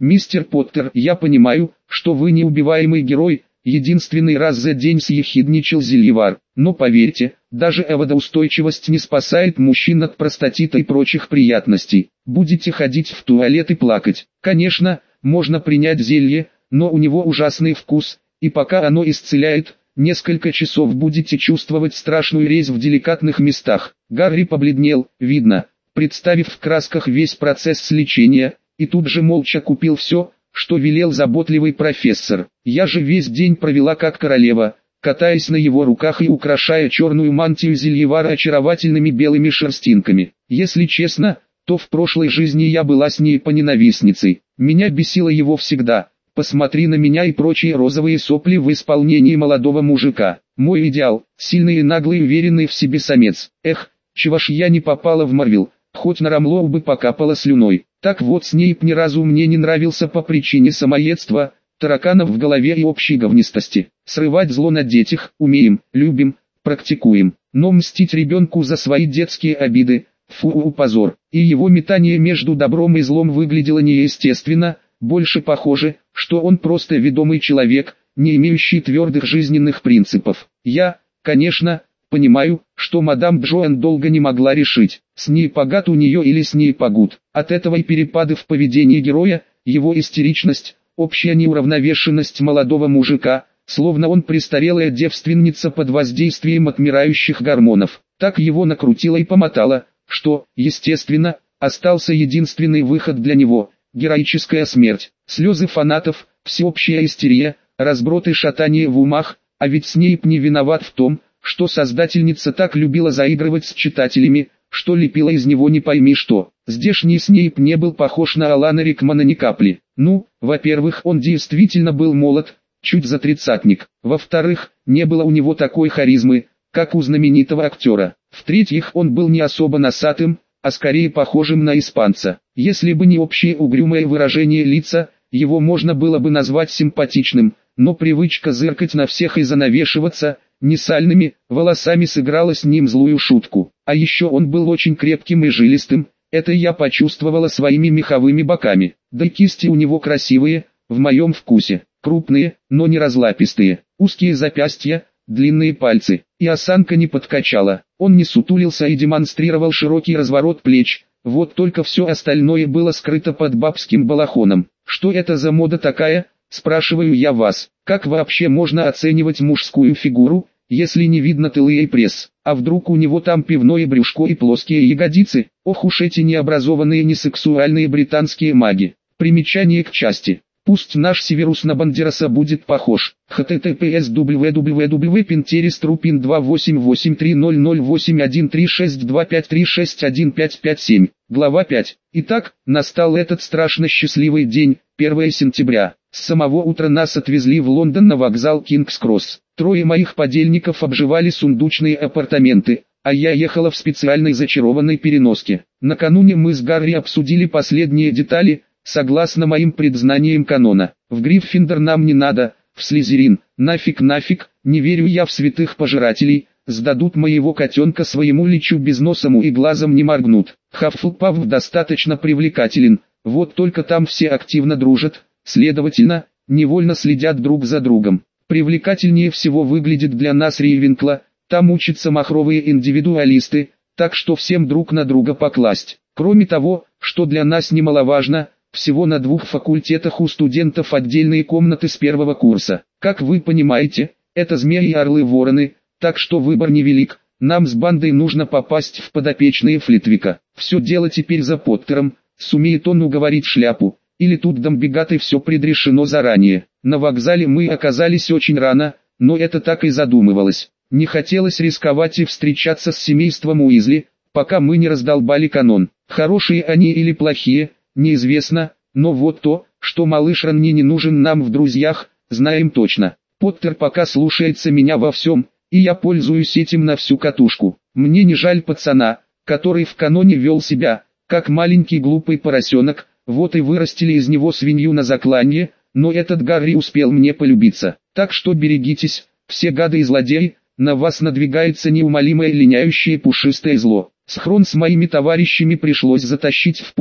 «Мистер Поттер, я понимаю, что вы неубиваемый герой», единственный раз за день съехидничал Зельевар. «Но поверьте, даже водоустойчивость не спасает мужчин от простатита и прочих приятностей. Будете ходить в туалет и плакать. Конечно, можно принять зелье, но у него ужасный вкус, и пока оно исцеляет, несколько часов будете чувствовать страшную резь в деликатных местах». Гарри побледнел, видно, представив в красках весь процесс лечения, и тут же молча купил все, что велел заботливый профессор. «Я же весь день провела как королева, катаясь на его руках и украшая черную мантию Зельевара очаровательными белыми шерстинками. Если честно, то в прошлой жизни я была с ней поненавистницей. Меня бесило его всегда. Посмотри на меня и прочие розовые сопли в исполнении молодого мужика. Мой идеал, сильный и наглый уверенный в себе самец. Эх, чего ж я не попала в Марвел, хоть на Рамлоу бы покапала слюной». Так вот, Снейп ни разу мне не нравился по причине самоедства, тараканов в голове и общей говнистости. Срывать зло на детях умеем, любим, практикуем. Но мстить ребенку за свои детские обиды – фу, позор. И его метание между добром и злом выглядело неестественно, больше похоже, что он просто ведомый человек, не имеющий твердых жизненных принципов. Я, конечно, понимаю, что мадам Джоан долго не могла решить, Снейпагат у нее или Снейпагут. От этого и перепады в поведении героя, его истеричность, общая неуравновешенность молодого мужика, словно он престарелая девственница под воздействием отмирающих гормонов. Так его накрутило и помотало, что, естественно, остался единственный выход для него – героическая смерть. Слезы фанатов, всеобщая истерия, разброд и шатание в умах, а ведь Снейп не виноват в том, что создательница так любила заигрывать с читателями, что лепила из него не пойми что. Здешний Снейп не был похож на Алана Рикмана ни капли. Ну, во-первых, он действительно был молод, чуть за тридцатник. Во-вторых, не было у него такой харизмы, как у знаменитого актера. В-третьих, он был не особо носатым, а скорее похожим на испанца. Если бы не общее угрюмое выражение лица, его можно было бы назвать симпатичным, но привычка зыркать на всех и занавешиваться несальными волосами сыграла с ним злую шутку. А еще он был очень крепким и жилистым, это я почувствовала своими меховыми боками. Да и кисти у него красивые, в моем вкусе, крупные, но не разлапистые, узкие запястья, длинные пальцы, и осанка не подкачала. Он не сутулился и демонстрировал широкий разворот плеч, вот только все остальное было скрыто под бабским балахоном. Что это за мода такая, спрашиваю я вас? Как вообще можно оценивать мужскую фигуру, если не видно тылы и пресс? А вдруг у него там пивное брюшко и плоские ягодицы? Ох уж эти необразованные несексуальные британские маги. Примечание к части. Пусть наш Северус на Бандераса будет похож. https www.pinterest.ru 2883008136253615557. Глава 5. Итак, настал этот страшно счастливый день, 1 сентября. С самого утра нас отвезли в Лондон на вокзал Кингс-Кросс. Трое моих подельников обживали сундучные апартаменты, а я ехала в специальной зачарованной переноске. Накануне мы с Гарри обсудили последние детали, согласно моим предзнаниям канона. В Гриффиндор нам не надо, в Слизерин, нафиг, не верю я в святых пожирателей, сдадут моего котенка своему личу безносому и глазом не моргнут. Хаффлпаф достаточно привлекателен, вот только там все активно дружат, следовательно, невольно следят друг за другом. Привлекательнее всего выглядит для нас Рейвенкла, там учатся махровые индивидуалисты, так что всем друг на друга покласть. Кроме того, что для нас немаловажно, всего на 2 факультетах у студентов отдельные комнаты с 1-го курса. Как вы понимаете, это змеи и орлы-вороны, так что выбор невелик, нам с бандой нужно попасть в подопечные Флитвика. Все дело теперь за Поттером, сумеет он уговорить шляпу, или тут Дамбигат и все предрешено заранее. На вокзале мы оказались очень рано, но это так и задумывалось. Не хотелось рисковать и встречаться с семейством Уизли, пока мы не раздолбали канон. Хорошие они или плохие, неизвестно, но вот то, что малыш Ронни не нужен нам в друзьях, знаем точно. Поттер пока слушается меня во всем, и я пользуюсь этим на всю катушку. Мне не жаль пацана, который в каноне вел себя, как маленький глупый поросенок, вот и вырастили из него свинью на закланье, но этот Гарри успел мне полюбиться. Так что берегитесь, все гады и злодеи, на вас надвигается неумолимое линяющее пушистое зло. Схрон с моими товарищами пришлось затащить в поезд,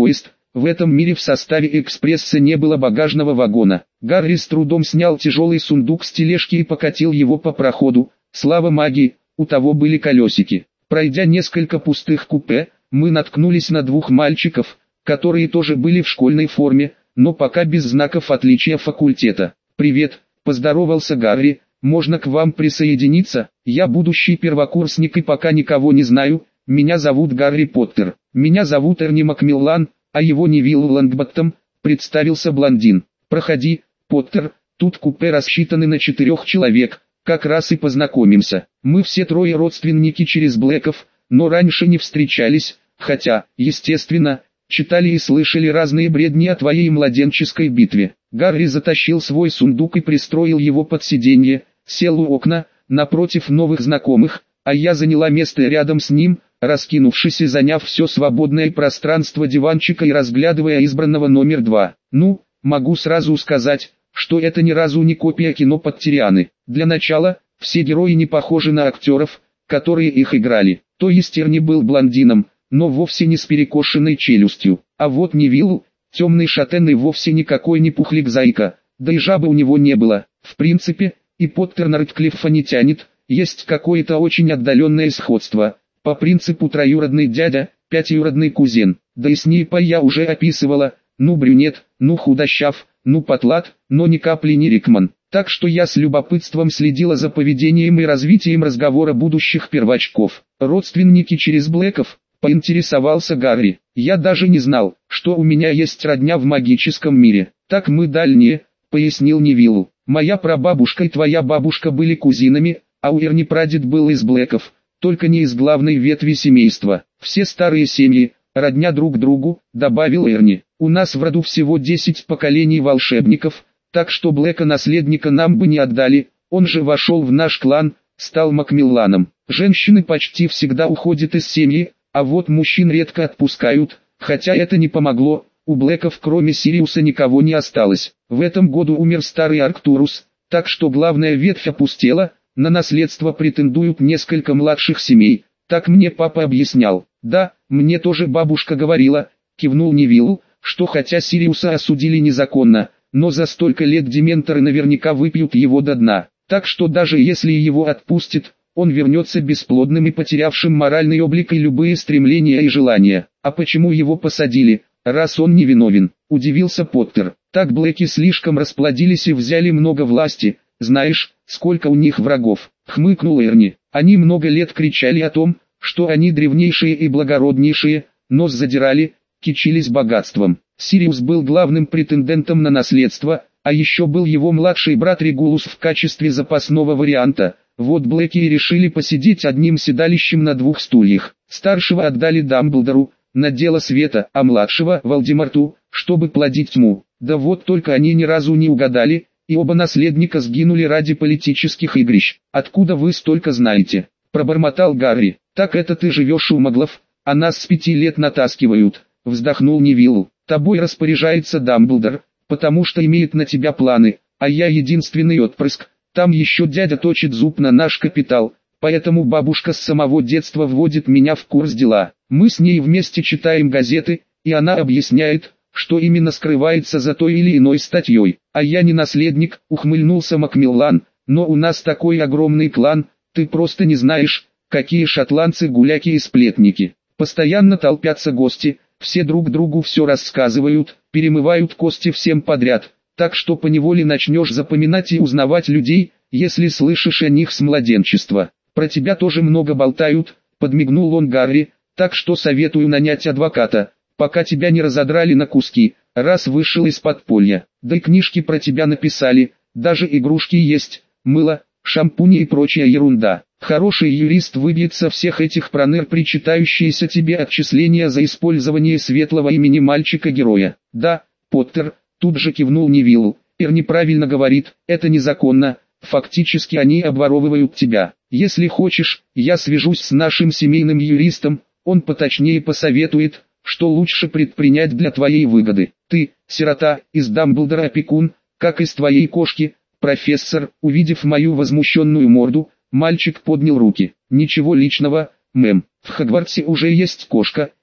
в этом мире в составе экспресса не было багажного вагона. Гарри с трудом снял тяжелый сундук с тележки и покатил его по проходу. Слава магии, у того были колесики. Пройдя несколько пустых купе, мы наткнулись на двух мальчиков, которые тоже были в школьной форме, но пока без знаков отличия факультета. «Привет», – поздоровался Гарри, – «можно к вам присоединиться? Я будущий первокурсник и пока никого не знаю, меня зовут Гарри Поттер». «Меня зовут Эрни Макмиллан, а его Невилл Лонгботтом», – представился блондин. «Проходи, Поттер, тут купе рассчитаны на 4 человек, как раз и познакомимся. Мы все трое родственники через Блэков, но раньше не встречались, хотя, естественно, читали и слышали разные бредни о твоей младенческой битве». Гарри затащил свой сундук и пристроил его под сиденье, сел у окна, напротив новых знакомых, а я заняла место рядом с ним, раскинувшись и заняв все свободное пространство диванчика и разглядывая избранного номер 2. «Ну, могу сразу сказать, что это ни разу не копия кино Поттерианы. Для начала, все герои не похожи на актеров, которые их играли. То есть Эрни был блондином, но вовсе не с перекошенной челюстью. А вот Невилл, темный шатен и вовсе никакой не пухлик-зайка, да и жабы у него не было. В принципе, и Поттер на Рэдклиффа не тянет, есть какое-то очень отдаленное сходство. По принципу троюродный дядя, пятиюродный кузен. Да и Снейпа я уже описывала, ну брюнет, ну худощав, ну потлат, но ни капли не Рикман. Так что я с любопытством следила за поведением и развитием разговора будущих первачков. «Родственники через Блэков», — поинтересовался Гарри. «Я даже не знал, что у меня есть родня в магическом мире». «Так мы дальние», — пояснил Невилл. «Моя прабабушка и твоя бабушка были кузинами, а у Эрни прадед был из Блэков, только не из главной ветви семейства. Все старые семьи, родня друг другу», — добавил Эрни. «У нас в роду всего 10 поколений волшебников, так что Блэка-наследника нам бы не отдали, он же вошел в наш клан, стал Макмилланом. Женщины почти всегда уходят из семьи, а вот мужчин редко отпускают, хотя это не помогло, у Блэков кроме Сириуса никого не осталось. В этом году умер старый Арктурус, так что главная ветвь опустела, на наследство претендуют несколько младших семей, так мне папа объяснял». «Да, мне тоже бабушка говорила», — кивнул Невилл, «что хотя Сириуса осудили незаконно, но за столько лет дементоры наверняка выпьют его до дна, так что даже если его отпустят, он вернется бесплодным и потерявшим моральный облик и любые стремления и желания». «А почему его посадили, раз он не виновен?» – удивился Поттер. «Так Блэки слишком расплодились и взяли много власти, знаешь, сколько у них врагов», – хмыкнул Эрни. «Они много лет кричали о том, что они древнейшие и благороднейшие, нос задирали, кичились богатством. Сириус был главным претендентом на наследство, а еще был его младший брат Регулус в качестве запасного варианта. Вот Блэки и решили посидеть одним седалищем на 2 стульях. Старшего отдали Дамблдору, на дело света, а младшего – Волдеморту, чтобы плодить тьму. Да вот только они ни разу не угадали, и оба наследника сгинули ради политических игрищ. «Откуда вы столько знаете?» – пробормотал Гарри. «Так это ты живешь у маглов, а нас с 5 лет натаскивают», – вздохнул Невилл. «Тобой распоряжается Дамблдор, потому что имеет на тебя планы, а я единственный отпрыск. Там еще дядя точит зуб на наш капитал, поэтому бабушка с самого детства вводит меня в курс дела. Мы с ней вместе читаем газеты, и она объясняет, что именно скрывается за той или иной статьей. А я не наследник», — ухмыльнулся Макмиллан, «но у нас такой огромный клан, ты просто не знаешь, какие шотландцы гуляки и сплетники. Постоянно толпятся гости, все друг другу все рассказывают, перемывают кости всем подряд, так что поневоле начнешь запоминать и узнавать людей, если слышишь о них с младенчества. Про тебя тоже много болтают», — подмигнул он Гарри, «так что советую нанять адвоката, пока тебя не разодрали на куски, раз вышел из подполья. Да и книжки про тебя написали, даже игрушки есть, мыло, шампуни и прочая ерунда. Хороший юрист выбьет со всех этих проныр причитающиеся тебе отчисления за использование светлого имени мальчика-героя». «Да, Поттер», — тут же кивнул Невилл, «Эрни правильно говорит, это незаконно, фактически они обворовывают тебя. Если хочешь, я свяжусь с нашим семейным юристом, он поточнее посоветует, что лучше предпринять для твоей выгоды. Ты, сирота, из Дамблдора опекун, как из твоей кошки, профессор». Увидев мою возмущенную морду, мальчик поднял руки. «Ничего личного, мэм, в Хогвартсе уже есть кошка,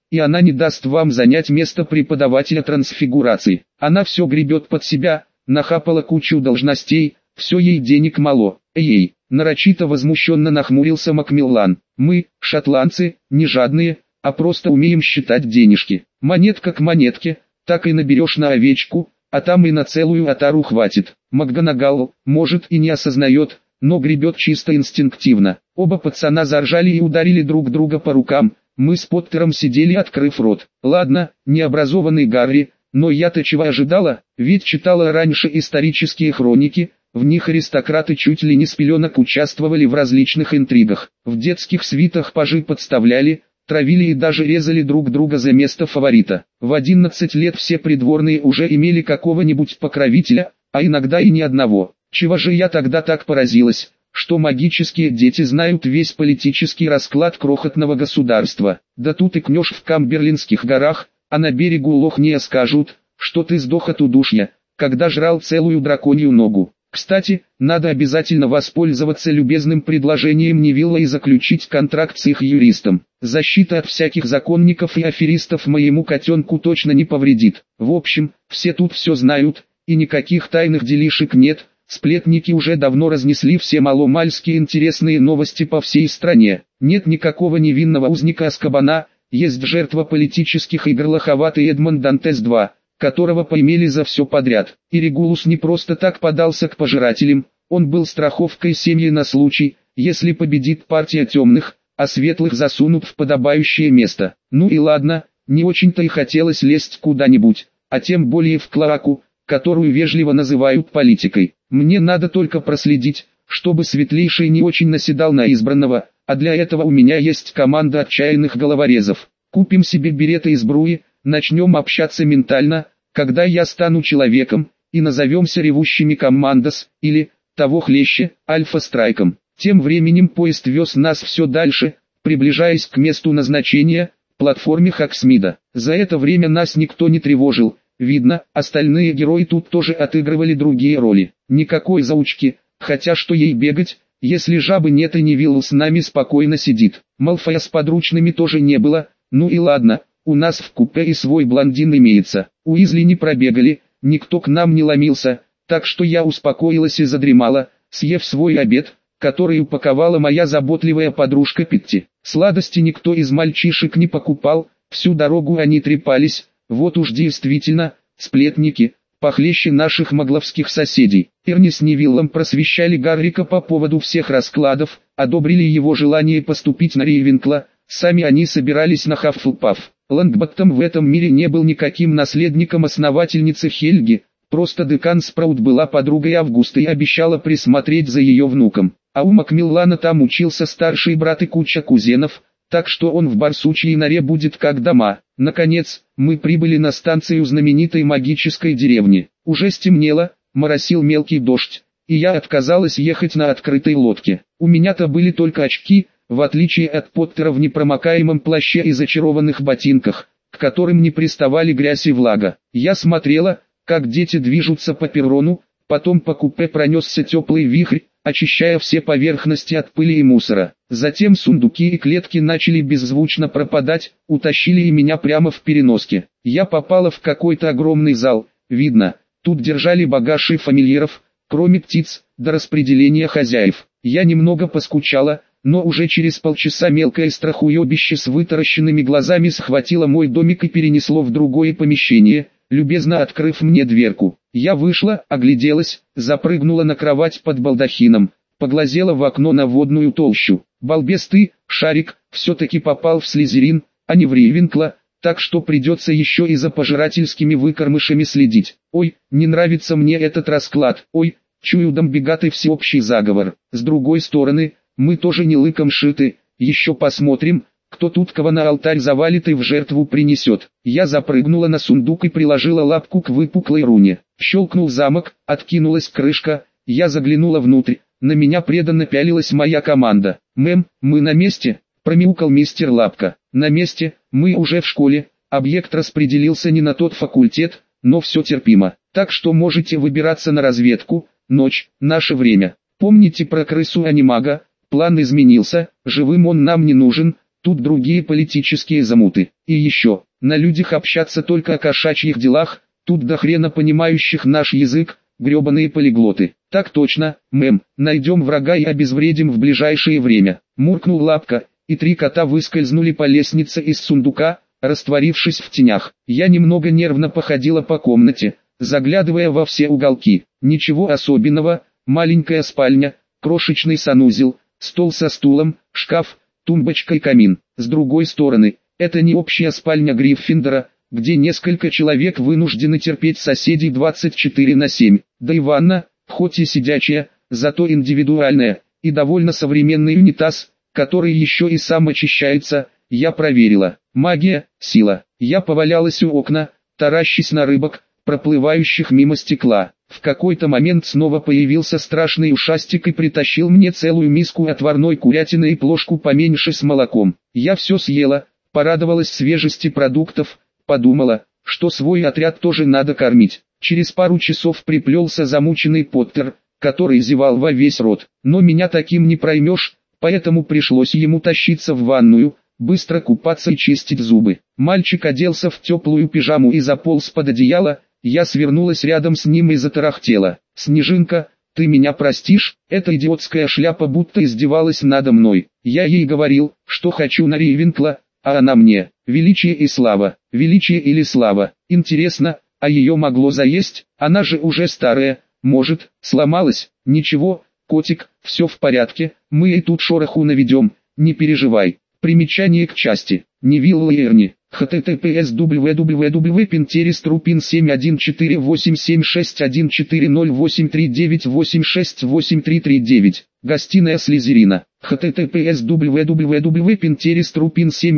и она не даст вам занять место преподавателя трансфигурации. Она все гребет под себя, нахапала кучу должностей, все ей денег мало. Ей, нарочито возмущенно нахмурился Макмиллан. Мы, шотландцы, не жадные, а просто умеем считать денежки. Монетка к монетке, так и наберешь на овечку, а там и на целую отару хватит. МакГонагал, может и не осознает, но гребет чисто инстинктивно. Оба пацана заржали и ударили друг друга по рукам. Мы с Поттером сидели, открыв рот. Ладно, необразованный Гарри, но я-то чего ожидала, ведь читала раньше исторические хроники, в них аристократы чуть ли не с пеленок участвовали в различных интригах. В детских свитах пажи подставляли, травили и даже резали друг друга за место фаворита. В 11 лет все придворные уже имели какого-нибудь покровителя, а иногда и ни одного. Чего же я тогда так поразилась, что магические дети знают весь политический расклад крохотного государства. Да тут и кнешь в Камберлинских горах, а на берегу Лох-Нея скажут, что ты сдох от удушья, когда жрал целую драконью ногу. Кстати, надо обязательно воспользоваться любезным предложением Невилла и заключить контракт с их юристом. Защита от всяких законников и аферистов моему котенку точно не повредит. В общем, все тут все знают, и никаких тайных делишек нет. Сплетники уже давно разнесли все маломальски интересные новости по всей стране. Нет никакого невинного узника Азкабана, есть жертва политических игр лоховатый Эдмонд Дантес II, которого поимели за все подряд. И Регулус не просто так подался к пожирателям, он был страховкой семьи на случай, если победит партия темных, а светлых засунут в подобающее место. Ну и ладно, не очень-то и хотелось лезть куда-нибудь, а тем более в клоаку, которую вежливо называют политикой. Мне надо только проследить, чтобы Светлейший не очень наседал на избранного, а для этого у меня есть команда отчаянных головорезов. Купим себе береты из бруи, начнем общаться ментально, когда я стану человеком, и назовемся ревущими командос, или, того хлеще, альфа-страйком. Тем временем поезд вез нас все дальше, приближаясь к месту назначения, платформе Хоксмида. За это время нас никто не тревожил. Видно, остальные герои тут тоже отыгрывали другие роли. Никакой заучки, хотя что ей бегать, если жабы нет и Невилл с нами спокойно сидит. Малфоя с подручными тоже не было, ну и ладно, у нас в купе и свой блондин имеется. Уизли не пробегали, никто к нам не ломился, так что я успокоилась и задремала, съев свой обед, который упаковала моя заботливая подружка Питти. Сладости никто из мальчишек не покупал, всю дорогу они трепались. Вот уж действительно, сплетники, похлеще наших магловских соседей. Эрни с Невиллом просвещали Гаррика по поводу всех раскладов, одобрили его желание поступить на Рейвенкла, сами они собирались на Хаффлпаф. Лонгботтом в этом мире не был никаким наследником основательницы Хельги, просто декан Спраут была подругой Августы и обещала присмотреть за ее внуком. А у Макмиллана там учился старший брат и куча кузенов, так что он в барсучьей норе будет как дома. Наконец, мы прибыли на станцию знаменитой магической деревни. Уже стемнело, моросил мелкий дождь, и я отказалась ехать на открытой лодке. У меня-то были только очки, в отличие от Поттера в непромокаемом плаще и зачарованных ботинках, к которым не приставали грязь и влага. Я смотрела, как дети движутся по перрону, потом по купе пронесся теплый вихрь, очищая все поверхности от пыли и мусора. Затем сундуки и клетки начали беззвучно пропадать, утащили и меня прямо в переноске. Я попала в какой-то огромный зал, видно, тут держали багаж и фамильяров, кроме птиц, до распределения хозяев. Я немного поскучала, но уже через полчаса мелкое страхуебище с вытаращенными глазами схватило мой домик и перенесло в другое помещение, любезно открыв мне дверку. Я вышла, огляделась, запрыгнула на кровать под балдахином, поглазела в окно на водную толщу. Балбес ты, Шарик, все-таки попал в Слизерин, а не в Рейвенкла, так что придется еще и за пожирательскими выкормышами следить. Ой, не нравится мне этот расклад, ой, чую дамбегатый всеобщий заговор. С другой стороны, мы тоже не лыком шиты, еще посмотрим, кто тут кого на алтарь завалит и в жертву принесет. Я запрыгнула на сундук и приложила лапку к выпуклой руне. Щелкнул замок, откинулась крышка, я заглянула внутрь, на меня преданно пялилась моя команда. «Мэм, мы на месте?» – промяукал мистер Лапка. «На месте, мы уже в школе, объект распределился не на тот факультет, но все терпимо. Так что можете выбираться на разведку, ночь, наше время. Помните про крысу-анимага, план изменился, живым он нам не нужен». тут другие политические замуты. И еще, на людях общаться только о кошачьих делах, тут до хрена понимающих наш язык, гребаные полиглоты. Так точно, мэм, найдем врага и обезвредим в ближайшее время. Муркнул Лапка, и 3 кота выскользнули по лестнице из сундука, растворившись в тенях. Я немного нервно походила по комнате, заглядывая во все уголки. Ничего особенного, маленькая спальня, крошечный санузел, стол со стулом, шкаф, тумбочка и камин. С другой стороны, это не общая спальня Гриффиндора, где несколько человек вынуждены терпеть соседей 24/7. Да и ванна, хоть и сидячая, зато индивидуальная, и довольно современный унитаз, который еще и сам очищается, я проверила. Магия, сила. Я повалялась у окна, таращась на рыбок, проплывающих мимо стекла. В какой-то момент снова появился страшный ушастик и притащил мне целую миску отварной курятины и плошку поменьше с молоком. Я все съела, порадовалась свежести продуктов, подумала, что свой отряд тоже надо кормить. Через пару часов приплелся замученный Поттер, который зевал во весь рот. Но меня таким не проймешь, поэтому пришлось ему тащиться в ванную, быстро купаться и чистить зубы. Мальчик оделся в теплую пижаму и заполз под одеяло, я свернулась рядом с ним и затарахтела. «Снежинка, ты меня простишь?» Эта идиотская шляпа будто издевалась надо мной. Я ей говорил, что хочу на Рейвенкла, а она мне: величие и слава, величие или слава. Интересно, а ее могло заесть? Она же уже старая, может, сломалась? Ничего, котик, все в порядке, мы и тут шороху наведем, не переживай. Примечание к части. Невилл Лейерни. https www.pinterest.ru 714876140839868339. Гостиная Слизерина. https www.pinterest.ru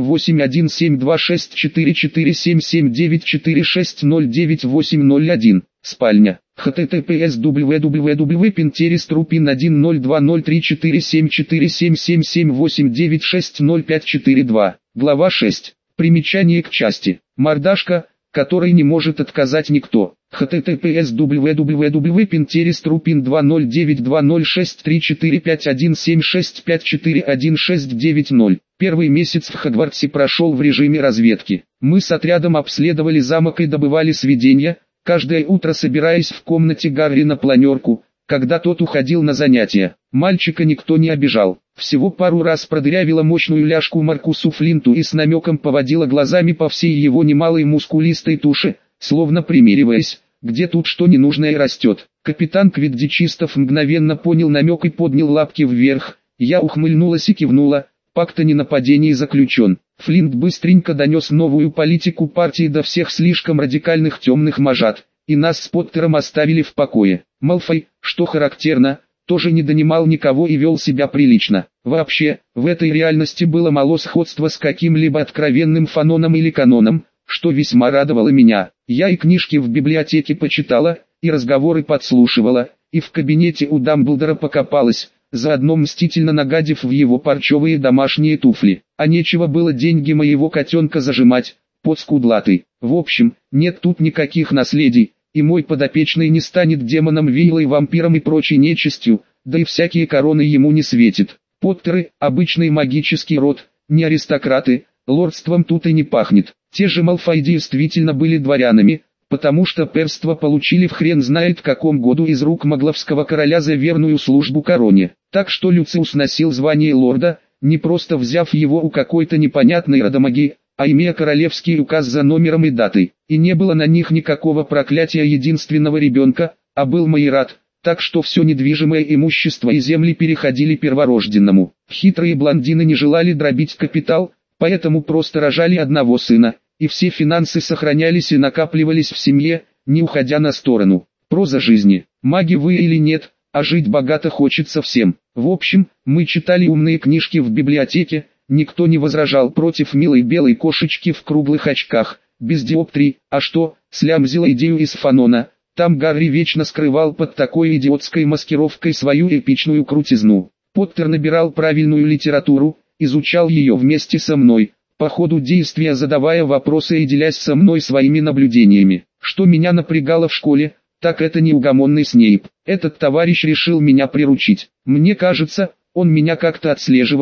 781726447794609801. Спальня. https www.pinterest.ru 102034747778960542. Глава 6. Примечание к части. Мордашка, которой не может отказать никто. https www.pinterest.ru 20092063451765416990. Первый месяц в Хогвартсе прошел в режиме разведки. Мы с отрядом обследовали замок и добывали сведения, каждое утро собираясь в комнате Гарри на планерку, когда тот уходил на занятия. Мальчика никто не обижал. Всего пару раз продырявила мощную ляжку Маркусу Флинту и с намеком поводила глазами по всей его немалой мускулистой туше, словно примериваясь, где тут что ненужное растет. Капитан Квиддичистов мгновенно понял намек и поднял лапки вверх. Я ухмыльнулась и кивнула. Пакт о ненападении заключен. Флинт быстренько донес новую политику партии до всех слишком радикальных темных мажат, и нас с Поттером оставили в покое. Малфой, что характерно, тоже не донимал никого и вел себя прилично. Вообще, в этой реальности было мало сходства с каким-либо откровенным фаноном или каноном, что весьма радовало меня. Я и книжки в библиотеке почитала, и разговоры подслушивала, и в кабинете у Дамблдора покопалась, заодно мстительно нагадив в его парчевые домашние туфли. А нечего было деньги моего котенка зажимать, подскудлатый. В общем, нет тут никаких наследий, и мой подопечный не станет демоном, вейлой, вампиром и прочей нечистью, да и всякие короны ему не светит. Поттеры – обычный магический род, не аристократы, лордством тут и не пахнет. Те же Малфой действительно были дворянами, потому что перство получили в хрен знает каком году из рук магловского короля за верную службу короне. Так что Люциус носил звание лорда, не просто взяв его у какой-то непонятной родомаги, а имея королевский указ за номером и датой. И не было на них никакого проклятия единственного ребенка, а был майорат, так что все недвижимое имущество и земли переходили перворожденному. Хитрые блондины не желали дробить капитал, поэтому просто рожали одного сына, и все финансы сохранялись и накапливались в семье, не уходя на сторону. Проза жизни. Маги вы или нет, а жить богато хочется всем. В общем, мы читали умные книжки в библиотеке, никто не возражал против милой белой кошечки в круглых очках, без диоптрий. А что, слямзила идею из Фанона, там Гарри вечно скрывал под такой идиотской маскировкой свою эпичную крутизну. Поттер набирал правильную литературу, изучал ее вместе со мной, по ходу действия задавая вопросы и делясь со мной своими наблюдениями. Что меня напрягало в школе, так это неугомонный Снейп. Этот товарищ решил меня приручить. Мне кажется, он меня как-то отслеживал,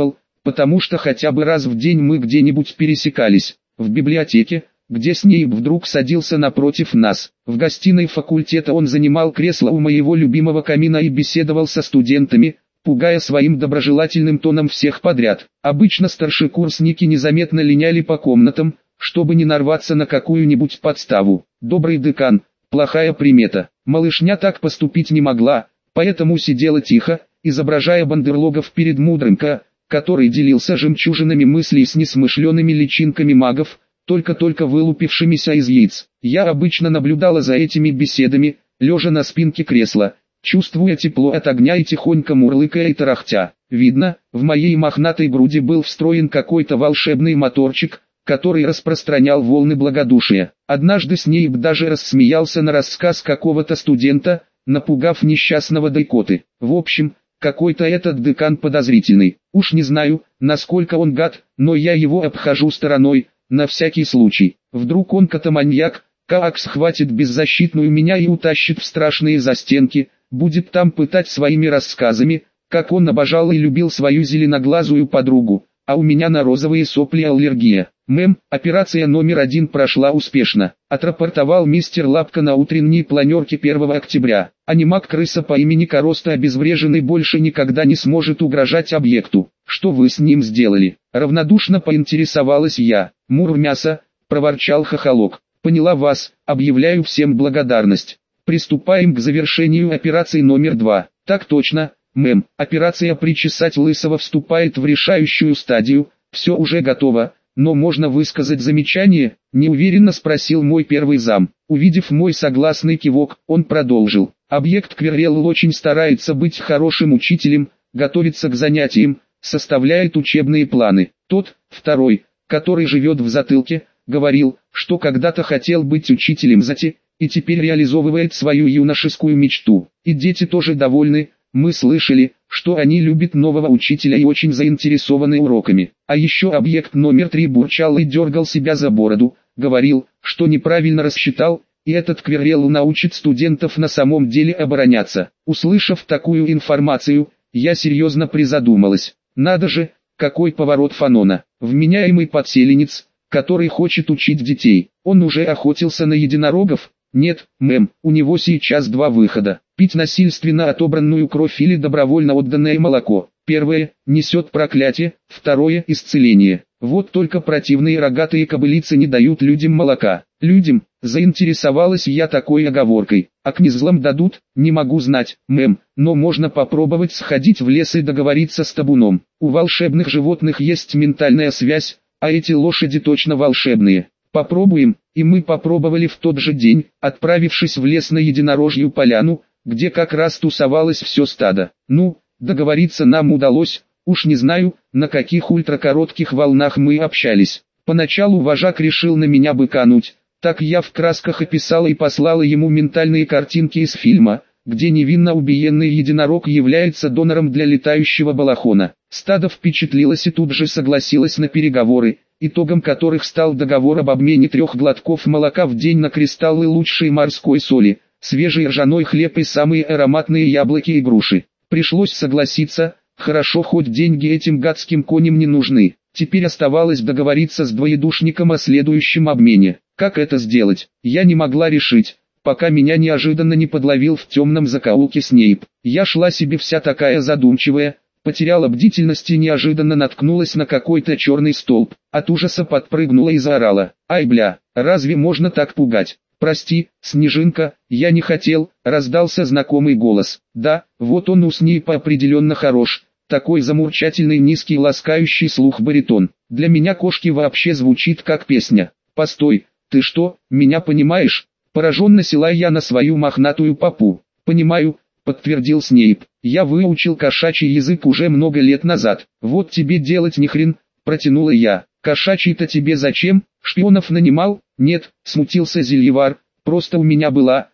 потому что хотя бы раз в день мы где-нибудь пересекались. В библиотеке, где Снейп вдруг садился напротив нас. В гостиной факультета он занимал кресло у моего любимого камина и беседовал со студентами, пугая своим доброжелательным тоном всех подряд. Обычно старшекурсники незаметно линяли по комнатам, чтобы не нарваться на какую-нибудь подставу. Добрый декан, плохая примета. Малышня так поступить не могла, поэтому сидела тихо, изображая бандерлогов перед мудрым К, который делился жемчужинами мыслей с несмышленными личинками магов, только-только вылупившимися из яиц. Я обычно наблюдала за этими беседами, лежа на спинке кресла, чувствуя тепло от огня и тихонько мурлыкая и тарахтя. Видно, в моей мохнатой груди был встроен какой-то волшебный моторчик, который распространял волны благодушия. Однажды Снейп даже рассмеялся на рассказ какого-то студента, напугав несчастного Дайкоты. В общем, какой-то этот декан подозрительный. Уж не знаю, насколько он гад, но я его обхожу стороной, на всякий случай. Вдруг он катаманьяк, как схватит беззащитную меня и утащит в страшные застенки, будет там пытать своими рассказами, как он обожал и любил свою зеленоглазую подругу, а у меня на розовые сопли аллергия. Операция номер 1 прошла успешно, отрапортовал мистер Лапка на утренней планерке 1 октября. Анимак-крыса по имени Короста обезвреженный больше никогда не сможет угрожать объекту. Что вы с ним сделали? Равнодушно поинтересовалась я. Мур-мясо, проворчал хохолок. Поняла вас, объявляю всем благодарность. Приступаем к завершению операции номер 2. Так точно, операция «Причесать лысого» вступает в решающую стадию, все уже готово. Но можно высказать замечание? Неуверенно спросил мой первый зам. Увидев мой согласный кивок, он продолжил. Объект Квиррелл очень старается быть хорошим учителем, готовится к занятиям, составляет учебные планы. Тот, второй, который живет в затылке, говорил, что когда-то хотел быть учителем Зати, и теперь реализовывает свою юношескую мечту. И дети тоже довольны. Мы слышали, что они любят нового учителя и очень заинтересованы уроками. А еще объект номер 3 бурчал и дергал себя за бороду, говорил, что неправильно рассчитал, и этот Квиррелл научит студентов на самом деле обороняться. Услышав такую информацию, я серьезно призадумалась. Надо же, какой поворот Фанона. Вменяемый подселенец, который хочет учить детей. Он уже охотился на единорогов? Нет, у него сейчас 2 выхода. Пить насильственно отобранную кровь или добровольно отданное молоко. Первое – несет проклятие, второе – исцеление. Вот только противные рогатые кобылицы не дают людям молока. Людям, заинтересовалась я такой оговоркой. А князлам дадут, не могу знать, но можно попробовать сходить в лес и договориться с табуном. У волшебных животных есть ментальная связь, а эти лошади точно волшебные. Попробуем, и мы попробовали в тот же день, отправившись в лес на единорожью поляну, где как раз тусовалось все стадо. Договориться нам удалось, уж не знаю, на каких ультракоротких волнах мы общались. Поначалу вожак решил на меня быкануть, так я в красках описала и послала ему ментальные картинки из фильма, где невинно убиенный единорог является донором для летающего балахона. Стадо впечатлилось и тут же согласилось на переговоры, итогом которых стал договор об обмене 3 глотков молока в день на кристаллы лучшей морской соли, свежий ржаной хлеб и самые ароматные яблоки и груши. Пришлось согласиться, хорошо хоть деньги этим гадским коням не нужны. Теперь оставалось договориться с двоедушником о следующем обмене. Как это сделать, я не могла решить, пока меня неожиданно не подловил в темном закоулке Снейп. Я шла себе вся такая задумчивая, потеряла бдительность и неожиданно наткнулась на какой-то черный столб. От ужаса подпрыгнула и заорала. «Ай бля, разве можно так пугать?» «Прости, Снежинка, я не хотел», — раздался знакомый голос. Да, вот он у Снейпа определенно хорош, такой замурчательный низкий ласкающий слух баритон. Для меня кошки вообще звучит как песня. «Постой, ты что, меня понимаешь?» Пораженно села я на свою мохнатую попу. «Понимаю», — подтвердил Снейп. «Я выучил кошачий язык уже много лет назад. Вот тебе делать ни хрен», — протянула я. «Кошачий-то тебе зачем? Шпионов нанимал?» «Нет», — смутился Зельевар, — «просто у меня была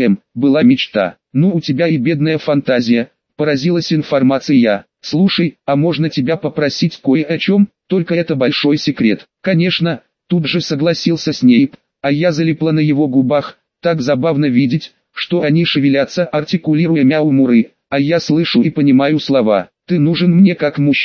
мечта». «Ну у тебя и бедная фантазия», — поразилась информацией я. «Слушай, а можно тебя попросить кое о чем? Только это большой секрет». «Конечно», — тут же согласился Снейп, а я залипла на его губах. Так забавно видеть, что они шевелятся, артикулируя мяу-муры, а я слышу и понимаю слова. «Ты нужен мне как мужчина».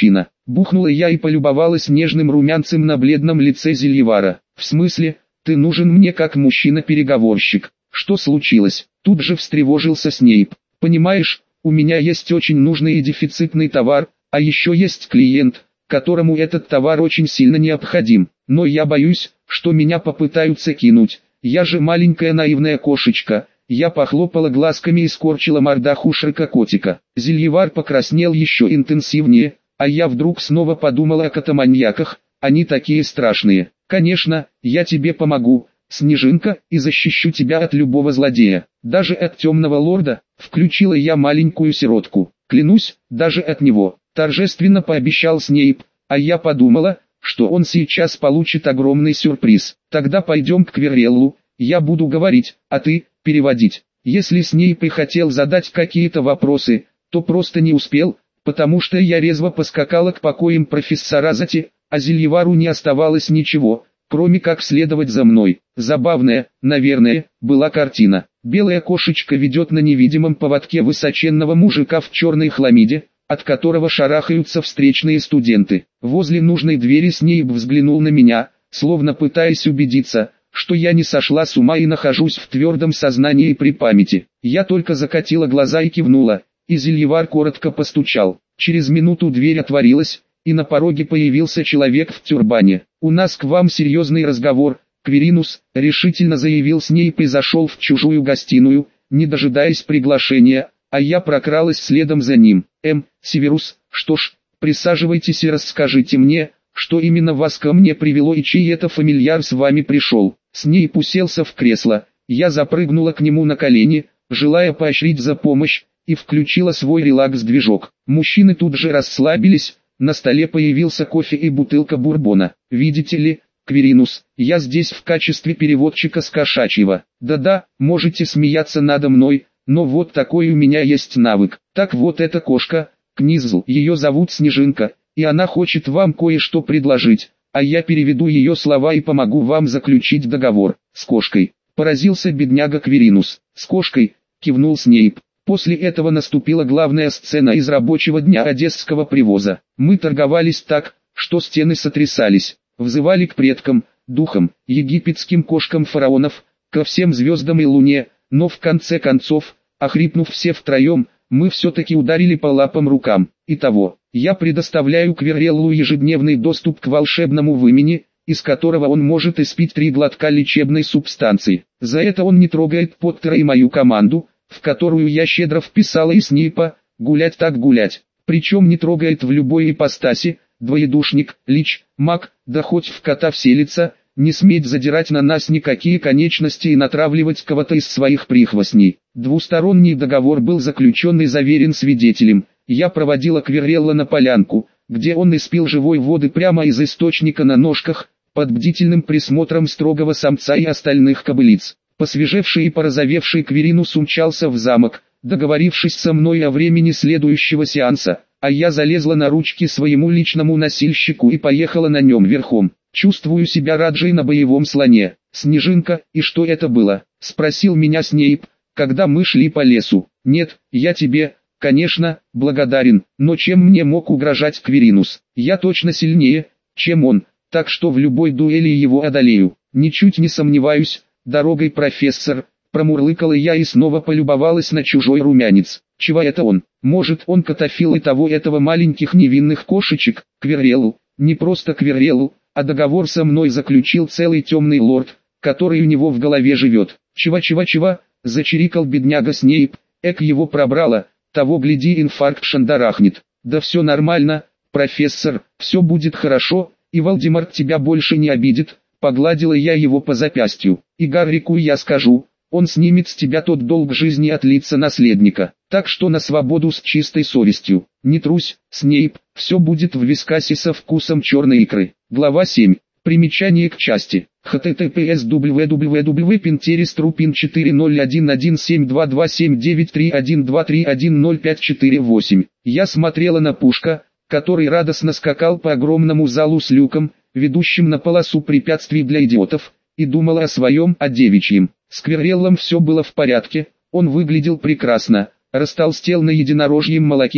Бухнула я и полюбовалась нежным румянцем на бледном лице Зельевара. В смысле, ты нужен мне как мужчина-переговорщик. Что случилось? Тут же встревожился Снейп. Понимаешь, у меня есть очень нужный и дефицитный товар, а еще есть клиент, которому этот товар очень сильно необходим. Но я боюсь, что меня попытаются кинуть. Я же маленькая наивная кошечка. Я похлопала глазками и скорчила мордаху Шрека-котика. Зельевар покраснел еще интенсивнее, а я вдруг снова подумала о котоманьяках, они такие страшные. Конечно, я тебе помогу, Снежинка, и защищу тебя от любого злодея, даже от темного лорда, включила я маленькую сиротку. Клянусь, даже от него, торжественно пообещал Снейп, а я подумала, что он сейчас получит огромный сюрприз. Тогда пойдем к Квирреллу, я буду говорить, а ты переводить. Если Снейп и хотел задать какие-то вопросы, то просто не успел, потому что я резво поскакала к покоям профессора Зати, а Зельевару не оставалось ничего, кроме как следовать за мной. Забавная, наверное, была картина. Белая кошечка ведет на невидимом поводке высоченного мужика в черной хламиде, от которого шарахаются встречные студенты. Возле нужной двери Снейп взглянул на меня, словно пытаясь убедиться, что я не сошла с ума и нахожусь в твердом сознании при памяти. Я только закатила глаза и кивнула, и Зельевар коротко постучал. Через минуту дверь отворилась, и на пороге появился человек в тюрбане. «У нас к вам серьезный разговор, Квиринус», — решительно заявил Снейп и зашел в чужую гостиную, не дожидаясь приглашения, а я прокралась следом за ним. Северус, что ж, присаживайтесь и расскажите мне, что именно вас ко мне привело и чей это фамильяр с вами пришел». Снейп уселся в кресло, я запрыгнула к нему на колени, желая поощрить за помощь, и включила свой релакс-движок. Мужчины тут же расслабились, на столе появился кофе и бутылка бурбона. «Видите ли, Квиринус, я здесь в качестве переводчика с кошачьего. Да-да, можете смеяться надо мной, но вот такой у меня есть навык. Так вот эта кошка, Книзл, ее зовут Снежинка, и она хочет вам кое-что предложить, а я переведу ее слова и помогу вам заключить договор. С кошкой». Поразился бедняга Квиринус. «С кошкой», кивнул Снейп. После этого наступила главная сцена из рабочего дня одесского привоза. Мы торговались так, что стены сотрясались, взывали к предкам, духам, египетским кошкам фараонов, ко всем звездам и луне, но в конце концов, охрипнув все втроем, мы все-таки ударили по лапам рукам. Итого, я предоставляю Квирреллу ежедневный доступ к волшебному вымени, из которого он может испить 3 глотка лечебной субстанции. За это он не трогает Поттера и мою команду, в которую я щедро вписала и Снейпа, гулять так гулять. Причем не трогает в любой ипостаси, двоедушник, лич, маг, да хоть в кота вселится, не сметь задирать на нас никакие конечности и натравливать кого-то из своих прихвостней. Двусторонний договор был заключен и заверен свидетелем. Я проводила Квиррелла на полянку, где он испил живой воды прямо из источника на ножках, под бдительным присмотром строгого самца и остальных кобылиц. Посвежевший и порозовевший Квиринус умчался в замок, договорившись со мной о времени следующего сеанса, а я залезла на ручки своему личному носильщику и поехала на нем верхом. Чувствую себя Раджей на боевом слоне. «Снежинка, и что это было?» — спросил меня Снейп, когда мы шли по лесу. «Нет, я тебе, конечно, благодарен, но чем мне мог угрожать Квиринус? Я точно сильнее, чем он, так что в любой дуэли его одолею. Ничуть не сомневаюсь, дорогой профессор», — промурлыкала я и снова полюбовалась на чужой румянец. «Чего это он? Может, он котофил и этого маленьких невинных кошечек?» Квиррелл, не просто Квиррелл, а договор со мной заключил целый темный лорд, который у него в голове живет. «Чего?» — зачирикал бедняга Снейп, его пробрало, того гляди инфаркт шандарахнет. «Да все нормально, профессор, все будет хорошо, и Волдемарт тебя больше не обидит», — погладила я его по запястью. «И Гаррику я скажу, он снимет с тебя тот долг жизни от лица наследника, так что на свободу с чистой совестью. Не трусь, Снейп, все будет в вискасе со вкусом черной икры». Глава 7. Примечание к части. https www.pinterest.ru.17172279312310548. Я смотрела на Пушка, который радостно скакал по огромному залу с люком, ведущим на полосу препятствий для идиотов, и думала о своем, о девичьем. С Квирреллом все было в порядке, он выглядел прекрасно, растолстел на единорожьем молоке,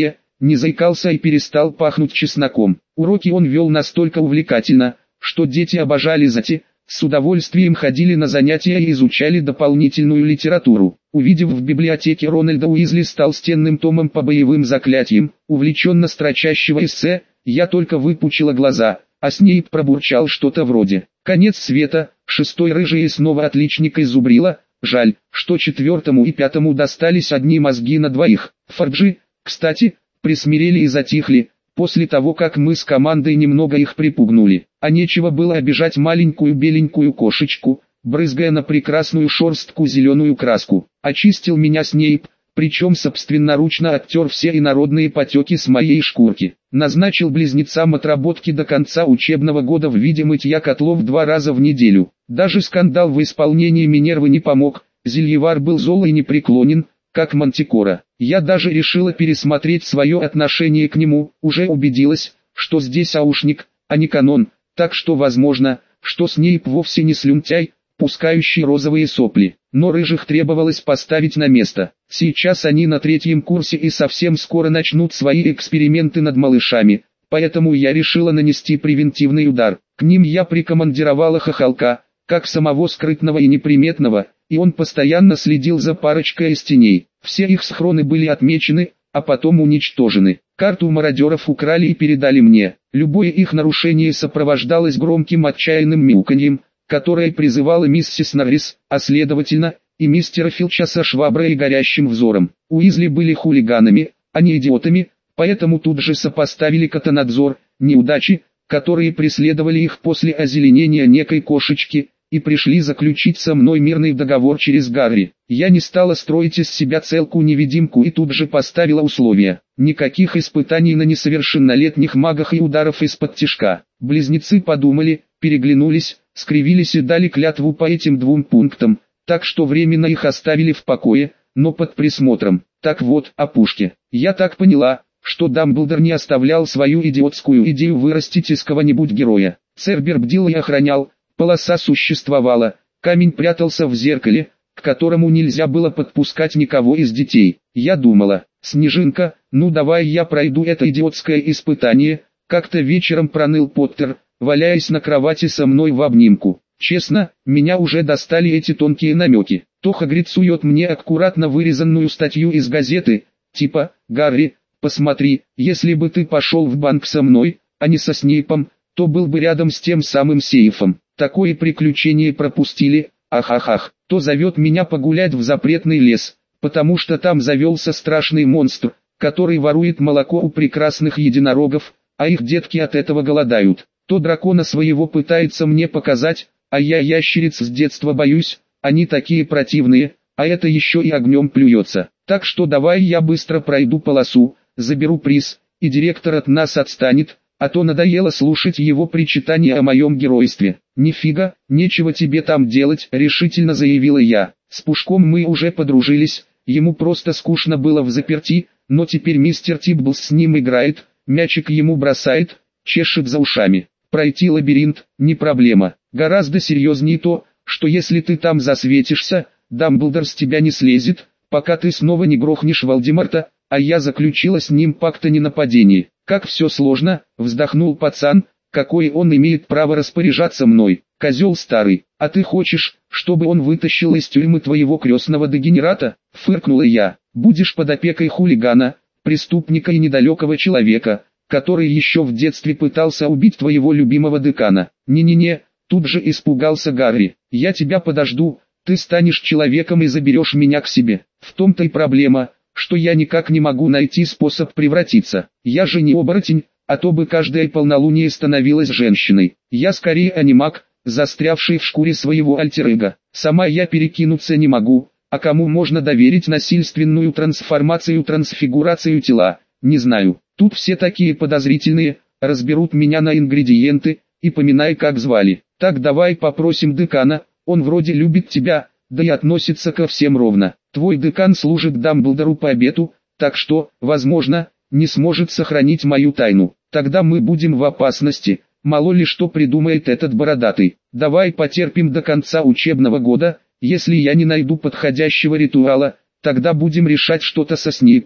не заикался и перестал пахнуть чесноком. Уроки он вел настолько увлекательно, что дети обожали зати, с удовольствием ходили на занятия и изучали дополнительную литературу. Увидев в библиотеке Рональда Уизли с толстенным томом по боевым заклятиям, увлеченно строчащего эссе, я только выпучила глаза, а Снейп пробурчал что-то вроде «Конец света», шестой рыжий и снова отличник из Зубрила. Жаль, что четвертому и пятому достались одни мозги на двоих. Форджи, кстати, присмирели и затихли, после того как мы с командой немного их припугнули. А нечего было обижать маленькую беленькую кошечку, брызгая на прекрасную шерстку зеленую краску. Очистил меня Снейп, причем собственноручно оттер все инородные потеки с моей шкурки. Назначил близнецам отработки до конца учебного года в виде мытья котлов 2 раза в неделю. Даже скандал в исполнении Минервы не помог, Зельевар был зол и непреклонен, как Мантикора. Я даже решила пересмотреть свое отношение к нему, уже убедилась, что здесь аушник, а не канон, так что возможно, что Снейп вовсе не слюнтяй, пускающий розовые сопли. Но рыжих требовалось поставить на место. Сейчас они на 3-м курсе и совсем скоро начнут свои эксперименты над малышами, поэтому я решила нанести превентивный удар. К ним я прикомандировала хохолка, как самого скрытного и неприметного, и он постоянно следил за парочкой из теней. Все их схроны были отмечены, а потом уничтожены. Карту мародеров украли и передали мне. Любое их нарушение сопровождалось громким отчаянным мяуканьем, которое призывало миссис Норрис, а следовательно, и мистера Филча со шваброй и горящим взором. Уизли были хулиганами, а не идиотами, поэтому тут же сопоставили Котонадзор, неудачи, которые преследовали их после озеленения некой кошечки, и пришли заключить со мной мирный договор через Гарри. Я не стала строить из себя целку-невидимку и тут же поставила условия. Никаких испытаний на несовершеннолетних магах и ударов из-под тишка. Близнецы подумали, переглянулись, скривились и дали клятву по этим 2 пунктам, так что временно их оставили в покое, но под присмотром. Так вот, о пушке. Я так поняла, что Дамблдор не оставлял свою идиотскую идею вырастить из кого-нибудь героя. Цербер бдил и охранял, полоса существовала, камень прятался в зеркале, к которому нельзя было подпускать никого из детей. Я думала, Снежинка, ну давай я пройду это идиотское испытание, как-то вечером проныл Поттер, валяясь на кровати со мной в обнимку. Честно, меня уже достали эти тонкие намеки. То Хагрид сует мне аккуратно вырезанную статью из газеты, типа «Гарри, посмотри, если бы ты пошел в банк со мной, а не со Снейпом, то был бы рядом с тем самым сейфом». Такое приключение пропустили, ах-ах-ах. То зовет меня погулять в запретный лес, потому что там завелся страшный монстр, который ворует молоко у прекрасных единорогов, а их детки от этого голодают. То дракона своего пытается мне показать, а я ящериц с детства боюсь, они такие противные, а это еще и огнем плюется. Так что давай я быстро пройду полосу, заберу приз, и директор от нас отстанет, а то надоело слушать его причитания о моем геройстве. «Нифига, нечего тебе там делать», — решительно заявила я. С Пушком мы уже подружились, ему просто скучно было в заперти, но теперь мистер Тибблс с ним играет, мячик ему бросает, чешет за ушами. Пройти лабиринт — не проблема. Гораздо серьезнее то, что если ты там засветишься, Дамблдор с тебя не слезет, пока ты снова не грохнешь Волдеморта, а я заключила с ним пакт о ненападении. Как все сложно, вздохнул пацан, какое он имеет право распоряжаться мной, козел старый, а ты хочешь, чтобы он вытащил из тюрьмы твоего крестного дегенерата, фыркнула я, будешь под опекой хулигана, преступника и недалекого человека, который еще в детстве пытался убить твоего любимого декана. Не-не-не, тут же испугался Гарри, я тебя подожду, ты станешь человеком и заберешь меня к себе. В том-то и проблема, что я никак не могу найти способ превратиться. Я же не оборотень, а то бы каждое полнолуние становилась женщиной. Я скорее анимак, застрявший в шкуре своего альтер-эго. Сама я перекинуться не могу, а кому можно доверить насильственную трансфигурацию тела, не знаю. Тут все такие подозрительные, разберут меня на ингредиенты, и поминай как звали. Так давай попросим декана, он вроде любит тебя, да и относится ко всем ровно. Твой декан служит Дамблдору по обету, так что, возможно, не сможет сохранить мою тайну. Тогда мы будем в опасности, мало ли что придумает этот бородатый. Давай потерпим до конца учебного года, если я не найду подходящего ритуала, тогда будем решать что-то со Снейпом.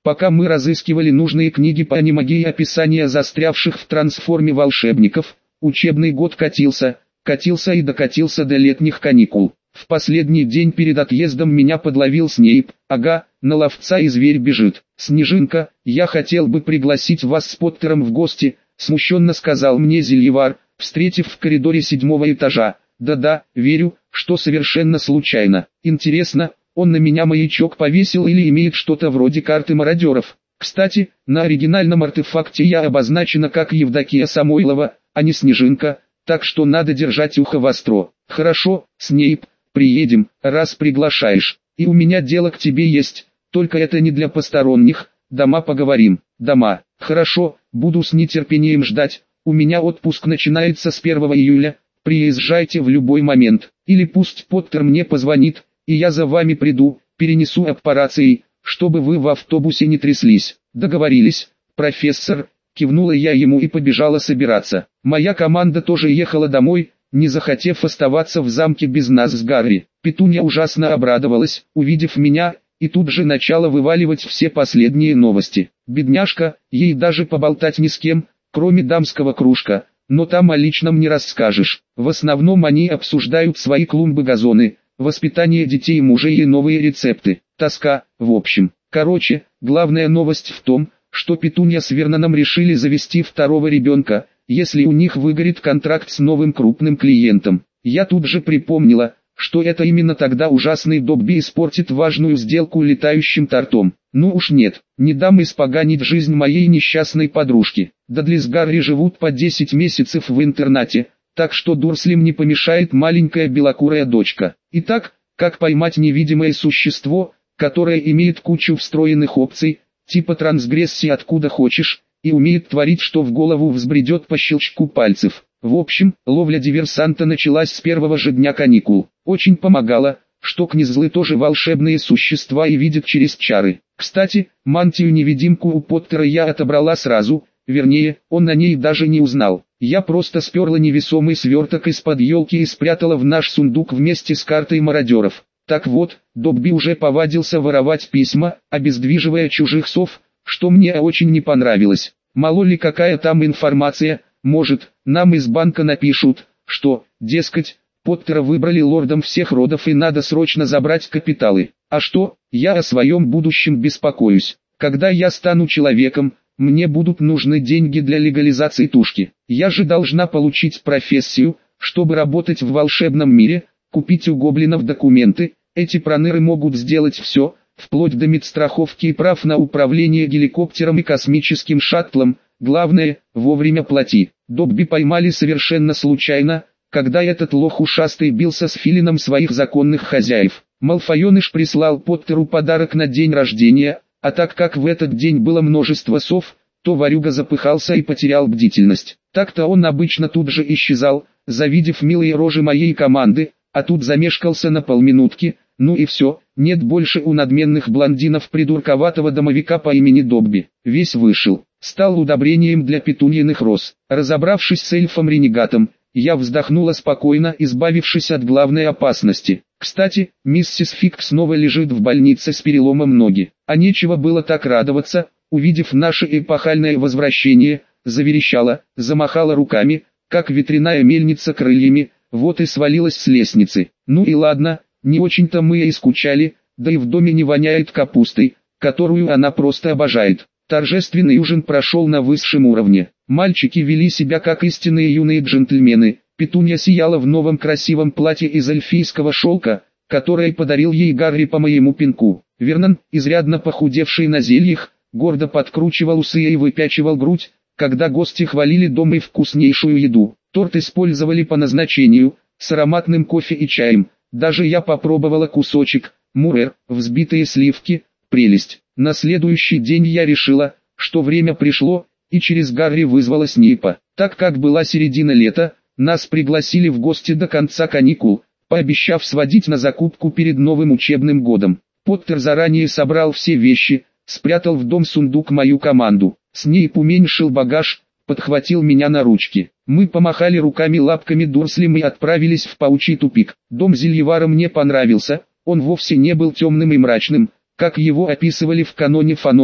Пока мы разыскивали нужные книги по анимагии и описания застрявших в трансформе волшебников, учебный год катился и докатился до летних каникул. В последний день перед отъездом меня подловил Снейп. Ага, на ловца и зверь бежит. «Снежинка, я хотел бы пригласить вас с Поттером в гости», смущенно сказал мне Зельевар, встретив в коридоре 7-го этажа. «Да-да, верю, что совершенно случайно. Интересно, он на меня маячок повесил или имеет что-то вроде карты мародеров? Кстати, на оригинальном артефакте я обозначена как Евдокия Самойлова, а не Снежинка, так что надо держать ухо востро». «Хорошо, Снейп, приедем, раз приглашаешь. И у меня дело к тебе есть, только это не для посторонних. Дома поговорим». «Дома, хорошо, буду с нетерпением ждать. У меня отпуск начинается с 1 июля. Приезжайте в любой момент, или пусть Поттер мне позвонит, и я за вами приду, перенесу аппарацией, чтобы вы в автобусе не тряслись». «Договорились, профессор», кивнула я ему и побежала собираться. Моя команда тоже ехала домой, не захотев оставаться в замке без нас с Гарри. Петунья ужасно обрадовалась, увидев меня, и тут же начала вываливать все последние новости. Бедняжка, ей даже поболтать ни с кем, кроме дамского кружка, но там о личном не расскажешь. В основном они обсуждают свои клумбы-газоны, воспитание детей и мужей и новые рецепты. Тоска, в общем. Короче, главная новость в том, что Петунья с Верноном решили завести второго ребенка, если у них выгорит контракт с новым крупным клиентом. Я тут же припомнила, что это именно тогда ужасный Добби испортит важную сделку летающим тортом. Ну уж нет, не дам испоганить жизнь моей несчастной подружки. Дадли с Гарри живут по 10 месяцев в интернате, так что Дурслям не помешает маленькая белокурая дочка. Итак, как поймать невидимое существо, которое имеет кучу встроенных опций, типа трансгрессии откуда хочешь, и умеет творить, что в голову взбредет по щелчку пальцев. В общем, ловля диверсанта началась с первого же дня каникул. Очень помогало, что князлы тоже волшебные существа и видят через чары. Кстати, мантию-невидимку у Поттера я отобрала сразу, вернее, он на ней даже не узнал. Я просто сперла невесомый сверток из-под елки и спрятала в наш сундук вместе с картой мародеров. Так вот, Добби уже повадился воровать письма, обездвиживая чужих сов, что мне очень не понравилось. Мало ли какая там информация, может, нам из банка напишут, что, дескать, Поттера выбрали лордом всех родов и надо срочно забрать капиталы. А что, я о своем будущем беспокоюсь. Когда я стану человеком, мне будут нужны деньги для легализации тушки. Я же должна получить профессию, чтобы работать в волшебном мире, купить у гоблинов документы. Эти проныры могут сделать все, вплоть до медстраховки и прав на управление геликоптером и космическим шаттлом. Главное, вовремя плати. Добби поймали совершенно случайно, когда этот лох ушастый бился с филином своих законных хозяев. Малфойеныш прислал Поттеру подарок на день рождения, а так как в этот день было множество сов, то ворюга запыхался и потерял бдительность. Так-то он обычно тут же исчезал, завидев милые рожи моей команды, а тут замешкался на полминутки. Ну и все, нет больше у надменных блондинов придурковатого домовика по имени Добби. Весь вышел, стал удобрением для петуньиных роз. Разобравшись с эльфом-ренегатом, я вздохнула спокойно, избавившись от главной опасности. Кстати, миссис Фиг снова лежит в больнице с переломом ноги. А нечего было так радоваться, увидев наше эпохальное возвращение, заверещала, замахала руками, как ветряная мельница крыльями, вот и свалилась с лестницы. Ну и ладно, не очень-то мы и скучали, да и в доме не воняет капустой, которую она просто обожает. Торжественный ужин прошел на высшем уровне. Мальчики вели себя как истинные юные джентльмены. Петунья сияла в новом красивом платье из эльфийского шелка, которое подарил ей Гарри по моему пинку. Вернон, изрядно похудевший на зельях, гордо подкручивал усы и выпячивал грудь, когда гости хвалили дом и вкуснейшую еду. Торт использовали по назначению, с ароматным кофе и чаем. Даже я попробовала кусочек, мурер, взбитые сливки, прелесть. На следующий день я решила, что время пришло, и через Гарри вызвала Снейпа. Так как была середина лета, нас пригласили в гости до конца каникул, пообещав сводить на закупку перед новым учебным годом. Поттер заранее собрал все вещи, спрятал в дом сундук мою команду. Снейп уменьшил багаж, подхватил меня на ручки. Мы помахали руками-лапками Дурслям и отправились в паучий тупик. Дом Зельевара мне понравился, он вовсе не был темным и мрачным, как его описывали в каноне-фаноне,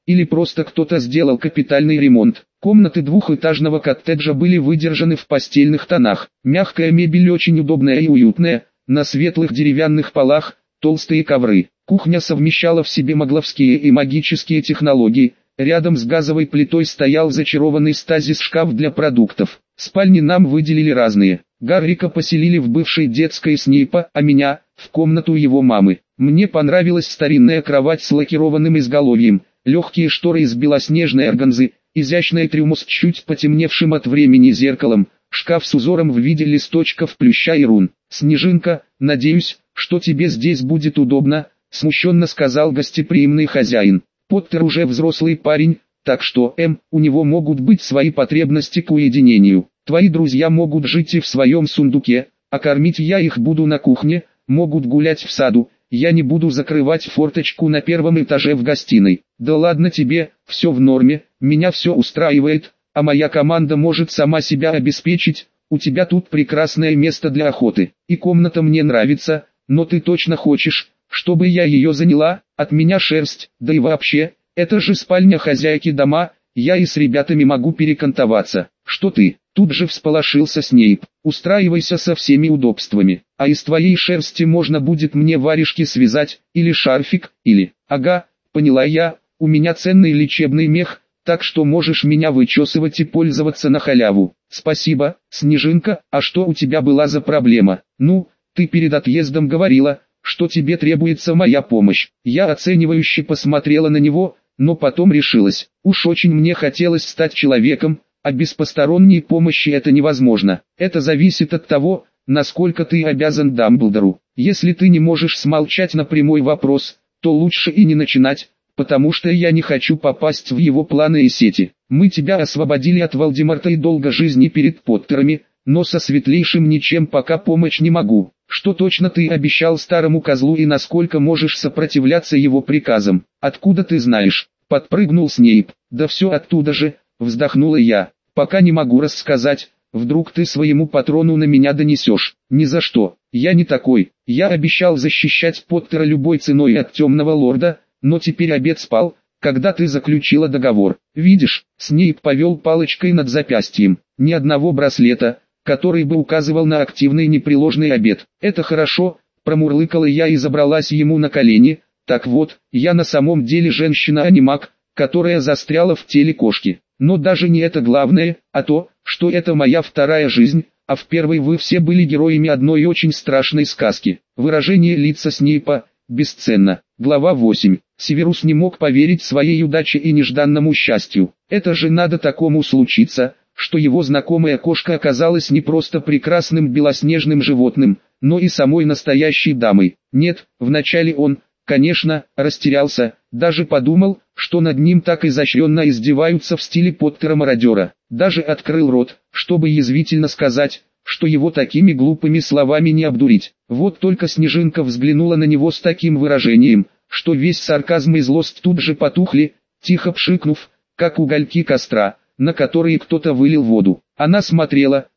или просто кто-то сделал капитальный ремонт. Комнаты двухэтажного коттеджа были выдержаны в постельных тонах. Мягкая мебель очень удобная и уютная, на светлых деревянных полах, толстые ковры. Кухня совмещала в себе магловские и магические технологии. Рядом с газовой плитой стоял зачарованный стазис-шкаф для продуктов. Спальни нам выделили разные. Гаррика поселили в бывшей детской Снейпа, а меня – в комнату его мамы. Мне понравилась старинная кровать с лакированным изголовьем, легкие шторы из белоснежной органзы, изящный трюмо с чуть потемневшим от времени зеркалом, шкаф с узором в виде листочков плюща и рун. «Снежинка, надеюсь, что тебе здесь будет удобно», – смущенно сказал гостеприимный хозяин. «Поттер уже взрослый парень, так что, у него могут быть свои потребности к уединению. Твои друзья могут жить и в своем сундуке, а кормить я их буду на кухне, могут гулять в саду, я не буду закрывать форточку на первом этаже в гостиной». «Да ладно тебе, все в норме, меня все устраивает, а моя команда может сама себя обеспечить, у тебя тут прекрасное место для охоты, и комната мне нравится, но ты точно хочешь, чтобы я ее заняла? От меня шерсть, да и вообще, это же спальня хозяйки дома, я и с ребятами могу перекантоваться». «Что ты?» Тут же всполошился Снейп. «Устраивайся со всеми удобствами, а из твоей шерсти можно будет мне варежки связать, или шарфик, или...» «Ага, поняла я, у меня ценный лечебный мех, так что можешь меня вычесывать и пользоваться на халяву». «Спасибо, Снежинка, а что у тебя была за проблема?» «Ну, ты перед отъездом говорила, что тебе требуется моя помощь». Я оценивающе посмотрела на него, но потом решилась. Уж очень мне хотелось стать человеком, а без посторонней помощи это невозможно. Это зависит от того, насколько ты обязан Дамблдору. Если ты не можешь смолчать на прямой вопрос, то лучше и не начинать, потому что я не хочу попасть в его планы и сети. Мы тебя освободили от Волдеморта и долга жизни перед Поттерами, но со Светлейшим ничем пока помочь не могу. Что точно ты обещал старому козлу и насколько можешь сопротивляться его приказам? Откуда ты знаешь? Подпрыгнул Снейп. Да все оттуда же, вздохнула я. Пока не могу рассказать, вдруг ты своему патрону на меня донесешь. Ни за что, я не такой. Я обещал защищать Поттера любой ценой от темного лорда, но теперь обет спал, когда ты заключила договор. Видишь, Снейп повел палочкой над запястьем. Ни одного браслета, который бы указывал на активный непреложный обет. Это хорошо, промурлыкала я и забралась ему на колени. Так вот, я на самом деле женщина, а не маг, которая застряла в теле кошки. Но даже не это главное, а то, что это моя вторая жизнь, а в первой вы все были героями одной очень страшной сказки. Выражение лица Снейпа бесценно. Глава 8. Северус не мог поверить своей удаче и нежданному счастью. Это же надо такому случиться, что его знакомая кошка оказалась не просто прекрасным белоснежным животным, но и самой настоящей дамой. Нет, вначале он, конечно, растерялся, даже подумал, что над ним так изощренно издеваются в стиле Поттера-мародера. Даже открыл рот, чтобы язвительно сказать, что его такими глупыми словами не обдурить. Вот только Снежинка взглянула на него с таким выражением, что весь сарказм и злость тут же потухли, тихо пшикнув, как угольки костра, на которые кто-то вылил воду. Она смотрела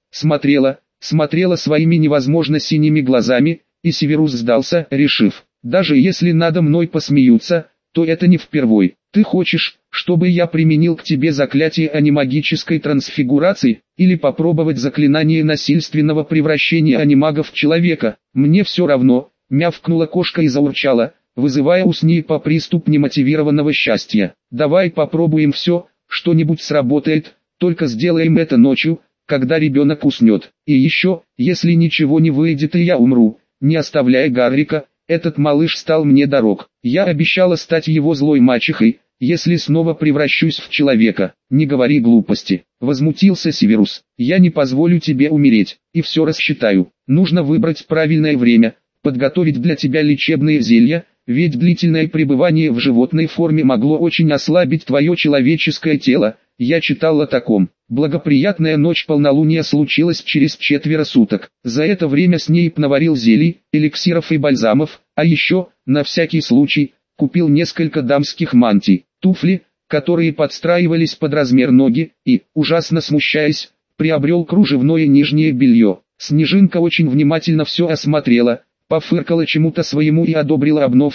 своими невозможно синими глазами, и Северус сдался, решив, даже если надо мной посмеются, то это не впервой. Ты хочешь, чтобы я применил к тебе заклятие анимагической трансфигурации, или попробовать заклинание насильственного превращения анимага в человека? Мне все равно, мявкнула кошка и заурчала, вызывая у Снейпа приступ немотивированного счастья. Давай попробуем все, что-нибудь сработает, только сделаем это ночью, когда ребенок уснет. И еще, если ничего не выйдет и я умру, не оставляй Гаррика, этот малыш стал мне дорог. Я обещала стать его злой мачехой, если снова превращусь в человека. Не говори глупости, возмутился Северус. Я не позволю тебе умереть, и все рассчитаю. Нужно выбрать правильное время, подготовить для тебя лечебные зелья, ведь длительное пребывание в животной форме могло очень ослабить твое человеческое тело. Я читал о таком. Благоприятная ночь полнолуния случилась через 4 суток. За это время Снейп наварил зелий, эликсиров и бальзамов, а еще, на всякий случай, купил несколько дамских мантий, туфли, которые подстраивались под размер ноги, и, ужасно смущаясь, приобрел кружевное нижнее белье. Снежинка очень внимательно все осмотрела, пофыркала чему-то своему и одобрила обновки,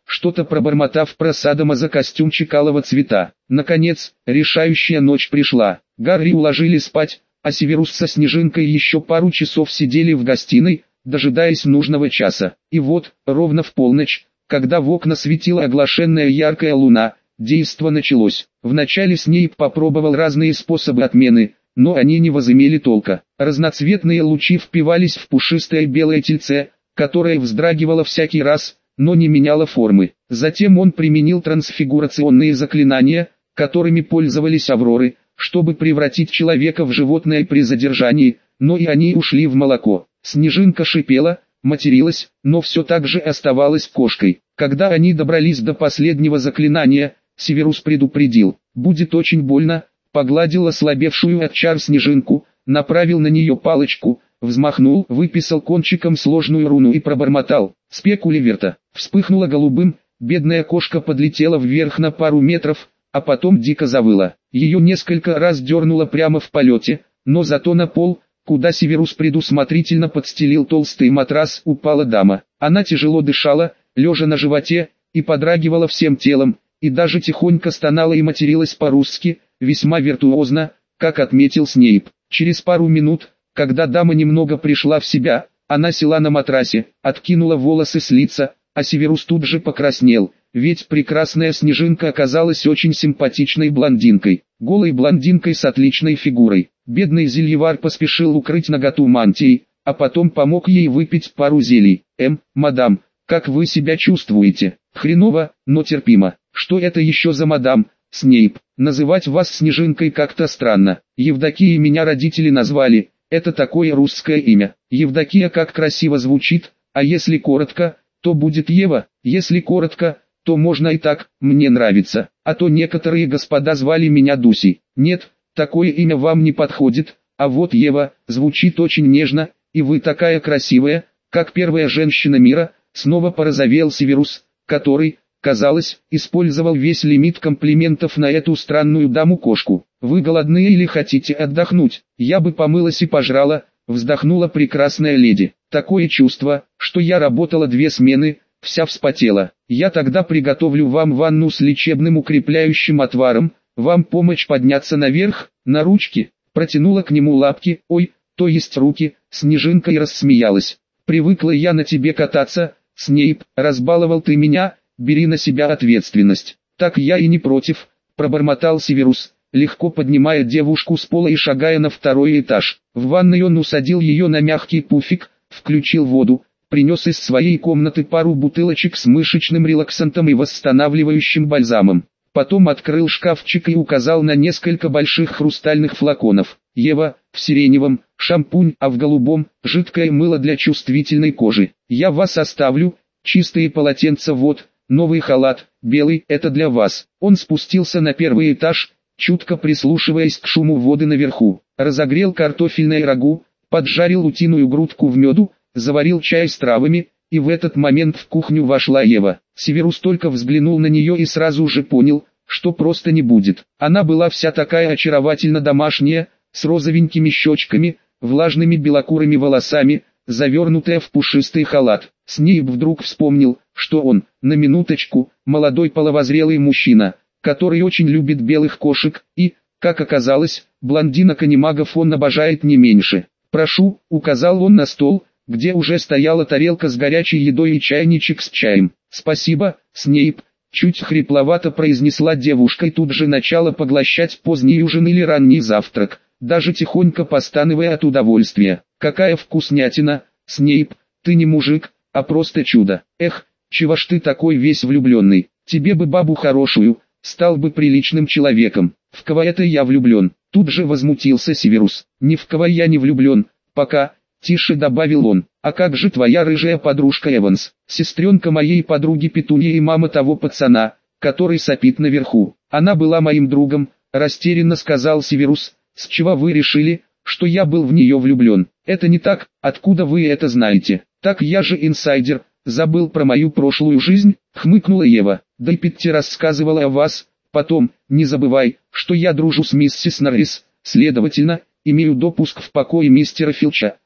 что-то пробормотав про садомазо костюмчик алого цвета. Наконец, решающая ночь пришла. Гарри уложили спать, а Северус со Снежинкой еще пару часов сидели в гостиной, дожидаясь нужного часа. И вот, ровно в полночь, когда в окна светила оглашенная яркая луна, действо началось. Вначале Снейп попробовал разные способы отмены, но они не возымели толка. Разноцветные лучи впивались в пушистое белое тельце, которое вздрагивало всякий раз, но не меняло формы. Затем он применил трансфигурационные заклинания, которыми пользовались Авроры, чтобы превратить человека в животное при задержании, но и они ушли в молоко. Снежинка шипела, материлась, но все так же оставалась кошкой. Когда они добрались до последнего заклинания, Северус предупредил: «Будет очень больно», погладил ослабевшую от чар Снежинку, направил на нее палочку, взмахнул, выписал кончиком сложную руну и пробормотал: «Спекуливерта». Вспыхнула голубым, бедная кошка подлетела вверх на пару метров, а потом дико завыла. Ее несколько раз дернуло прямо в полете, но зато на пол, куда Северус предусмотрительно подстелил толстый матрас, упала дама. Она тяжело дышала, лежа на животе, и подрагивала всем телом, и даже тихонько стонала и материлась по-русски, весьма виртуозно, как отметил Снейп. Через пару минут, когда дама немного пришла в себя, она села на матрасе, откинула волосы с лица, а Северус тут же покраснел, ведь прекрасная Снежинка оказалась очень симпатичной блондинкой, голой блондинкой с отличной фигурой. Бедный Зельевар поспешил укрыть наготу мантией, а потом помог ей выпить пару зелий. Мадам, как вы себя чувствуете? Хреново, но терпимо. Что это еще за мадам? Снейп, называть вас Снежинкой как-то странно. Евдокией меня родители назвали, это такое русское имя. Евдокия как красиво звучит, а если коротко, то будет Ева, если коротко, то можно и так, мне нравится. А то некоторые господа звали меня Дусей. Нет, такое имя вам не подходит, а вот Ева, звучит очень нежно, и вы такая красивая, как первая женщина мира. Снова порозовел Северус, который, казалось, использовал весь лимит комплиментов на эту странную даму-кошку. «Вы голодны или хотите отдохнуть? Я бы помылась и пожрала», вздохнула прекрасная леди. «Такое чувство, что я работала 2 смены, вся вспотела. Я тогда приготовлю вам ванну с лечебным укрепляющим отваром, вам помочь подняться наверх, на ручки». Протянула к нему лапки, ой, то есть руки, Снежинка, и рассмеялась. «Привыкла я на тебе кататься, Снейп, разбаловал ты меня, бери на себя ответственность». «Так я и не против», пробормотал Северус, легко поднимая девушку с пола и шагая на 2-й этаж. В ванной он усадил ее на мягкий пуфик, включил воду, принес из своей комнаты пару бутылочек с мышечным релаксантом и восстанавливающим бальзамом. Потом открыл шкафчик и указал на несколько больших хрустальных флаконов. «Ева, в сиреневом, шампунь, а в голубом, жидкое мыло для чувствительной кожи. Я вас оставлю, чистые полотенца вот, новый халат, белый, это для вас». Он спустился на 1-й этаж, чутко прислушиваясь к шуму воды наверху. Разогрел картофельное рагу, поджарил утиную грудку в меду, заварил чай с травами, и в этот момент в кухню вошла Ева. Северус только взглянул на нее и сразу же понял, что просто не будет. Она была вся такая очаровательно домашняя, с розовенькими щечками, влажными белокурыми волосами, завернутая в пушистый халат. Снейп вдруг вспомнил, что он, на минуточку, молодой половозрелый мужчина, который очень любит белых кошек, и, как оказалось, блондинок-анимагов он обожает не меньше. «Прошу», — указал он на стол, где уже стояла тарелка с горячей едой и чайничек с чаем. «Спасибо, Снейп», — чуть хрипловато произнесла девушка и тут же начала поглощать поздний ужин или ранний завтрак, даже тихонько постановая от удовольствия. «Какая вкуснятина, Снейп, ты не мужик, а просто чудо. Эх, чего ж ты такой весь влюбленный, тебе бы бабу хорошую, стал бы приличным человеком». «В кого это я влюблен?» — тут же возмутился Северус. «Ни в кого я не влюблен, пока», — тише добавил он. «А как же твоя рыжая подружка Эванс, сестренка моей подруги Петуньи и мама того пацана, который сопит наверху? Она была моим другом», — растерянно сказал Северус. «С чего вы решили, что я был в нее влюблен?» «Это не так, откуда вы это знаете?» «Так я же инсайдер, забыл про мою прошлую жизнь», — хмыкнула Ева. «Да и Питти рассказывала о вас. Потом, не забывай, что я дружу с миссис Норрис, следовательно, имею допуск в покое мистера Филча.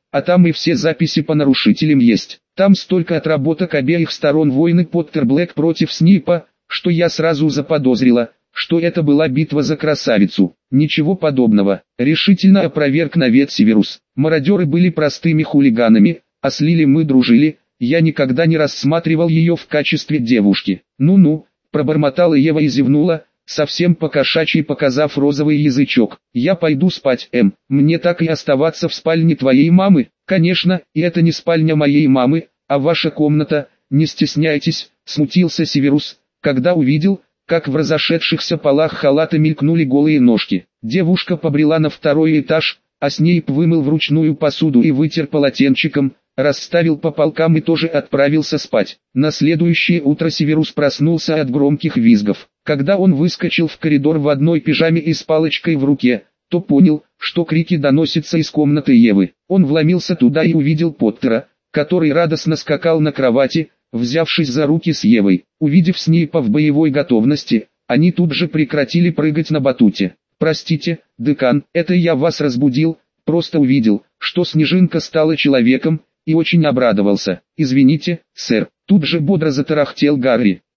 а там и все записи по нарушителям есть. Там столько отработок обеих сторон войны Поттер Блэк против Снейпа, что я сразу заподозрила, что это была битва за красавицу. Ничего подобного, решительно опроверг навет Северус. Мародеры были простыми хулиганами, а с Лили мы дружили, я никогда не рассматривал ее в качестве девушки. Ну-ну, пробормотала Ева и зевнула, совсем по-кошачьи показав розовый язычок. Я пойду спать, мне так и оставаться в спальне твоей мамы? Конечно, и это не спальня моей мамы, а ваша комната, не стесняйтесь, смутился Северус, когда увидел, как в разошедшихся полах халата мелькнули голые ножки. Девушка побрела на второй этаж, а Снейп вымыл вручную посуду и вытер полотенчиком, расставил по полкам и тоже отправился спать. На следующее утро Северус проснулся от громких визгов. Когда он выскочил в коридор в одной пижаме и с палочкой в руке, то понял, что крики доносятся из комнаты Евы. Он вломился туда и увидел Поттера, который радостно скакал на кровати, взявшись за руки с Евой. Увидев Снейпа в боевой готовности, они тут же прекратили прыгать на батуте. «Простите, декан, это я вас разбудил, просто увидел, что Снежинка стала человеком, и очень обрадовался. Извините, сэр», тут же бодро затарахтел Гарри.